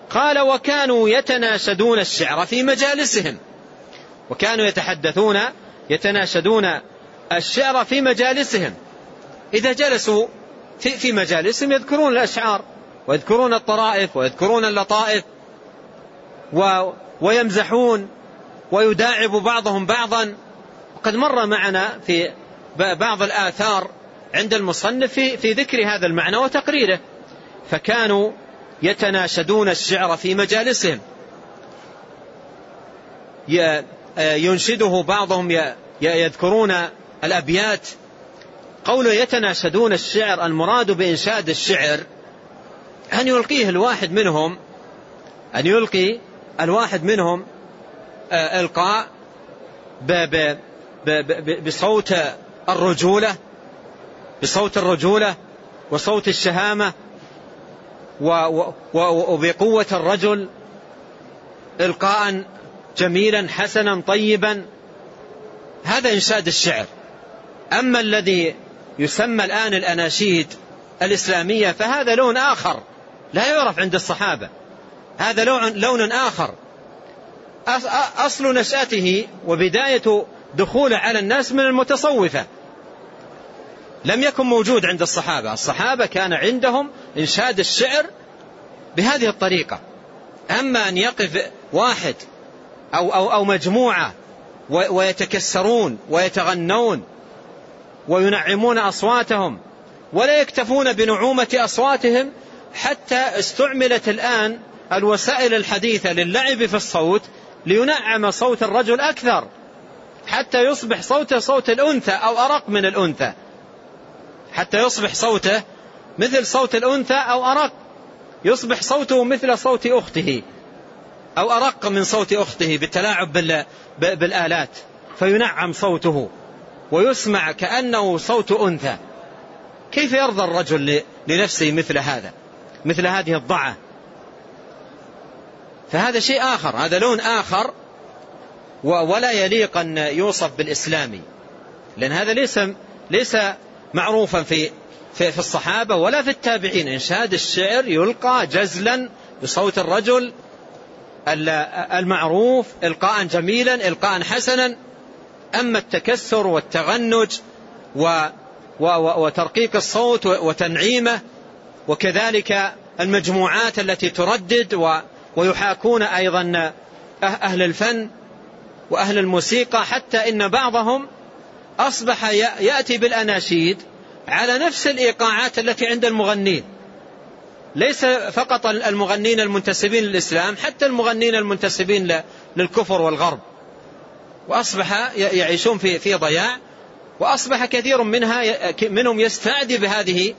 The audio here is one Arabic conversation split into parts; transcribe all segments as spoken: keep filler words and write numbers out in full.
قال وكانوا يتناشدون الشعر في مجالسهم، وكانوا يتحدثون يتناشدون الشعر في مجالسهم. إذا جلسوا في, في مجالسهم يذكرون الأشعار ويذكرون الطرائف ويذكرون اللطائف ويمزحون ويداعب بعضهم بعضا. وقد مر معنا في بعض الآثار عند المصنف في, في ذكر هذا المعنى وتقريره. فكانوا يتناشدون الشعر في مجالسهم، ينشده بعضهم، يذكرون الأبيات. قوله يتناشدون الشعر، المراد بإنشاد الشعر أن يلقيه الواحد منهم أن يلقي الواحد منهم إلقاء بصوت الرجولة بصوت الرجولة وصوت الشهامة وبقوة الرجل، إلقاء جميلا حسنا طيبا. هذا إنشاد الشعر. أما الذي يسمى الآن الأناشيد الإسلامية فهذا لون آخر لا يعرف عند الصحابة، هذا لون آخر أصل نشأته وبداية دخوله على الناس من المتصوفة، لم يكن موجود عند الصحابة. الصحابة كان عندهم إنشاد الشعر بهذه الطريقة. أما أن يقف واحد أو, أو, أو مجموعة ويتكسرون ويتغنون وينعمون أصواتهم ولا يكتفون بنعومة أصواتهم، حتى استعملت الآن الوسائل الحديثة للعب في الصوت لينعم صوت الرجل أكثر، حتى يصبح صوته صوت الأنثى أو أرق من الأنثى، حتى يصبح صوته مثل صوت الأنثى أو أرق، يصبح صوته مثل صوت أخته أو أرق من صوت أخته بالتلاعب بالآلات، فينعم صوته ويسمع كأنه صوت أنثى. كيف يرضى الرجل لنفسه مثل هذا، مثل هذه الضعة؟ فهذا شيء آخر، هذا لون آخر ولا يليق أن يوصف بالإسلامي، لأن هذا ليس ليس معروفا في في في الصحابة ولا في التابعين. إنشاد الشعر يلقى جزلا بصوت الرجل المعروف، إلقاء جميلا، إلقاء حسنا. أما التكسر والتغنج وترقيق الصوت وتنعيمه، وكذلك المجموعات التي تردد ويحاكون أيضا أهل الفن وأهل الموسيقى، حتى إن بعضهم أصبح يأتي بالأناشيد على نفس الإيقاعات التي عند المغنين، ليس فقط المغنين المنتسبين للإسلام، حتى المغنين المنتسبين للكفر والغرب. وأصبح يعيشون في في ضياع، وأصبح كثير منها منهم يستعدي بهذه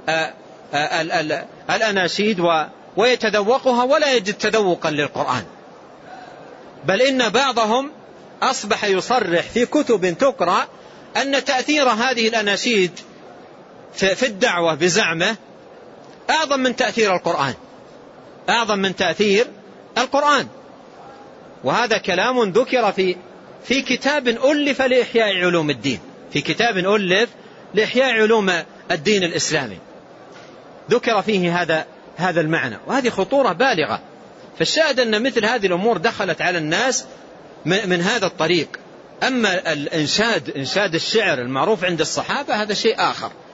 الأناشيد ويتذوقها ولا يجد تذوقا للقرآن. بل إن بعضهم أصبح يصرح في كتب تقرأ أن تأثير هذه الأناشيد في الدعوة بزعمه أعظم من تأثير القرآن، أعظم من تأثير القرآن. وهذا كلام ذكر في في كتاب ألف لإحياء علوم الدين، في كتاب ألف لإحياء علوم الدين الإسلامي ذكر فيه هذا هذا المعنى، وهذه خطورة بالغة. فالشاهد أن مثل هذه الأمور دخلت على الناس من هذا الطريق. أما الإنشاد، إنشاد الشعر المعروف عند الصحابة، هذا شيء آخر.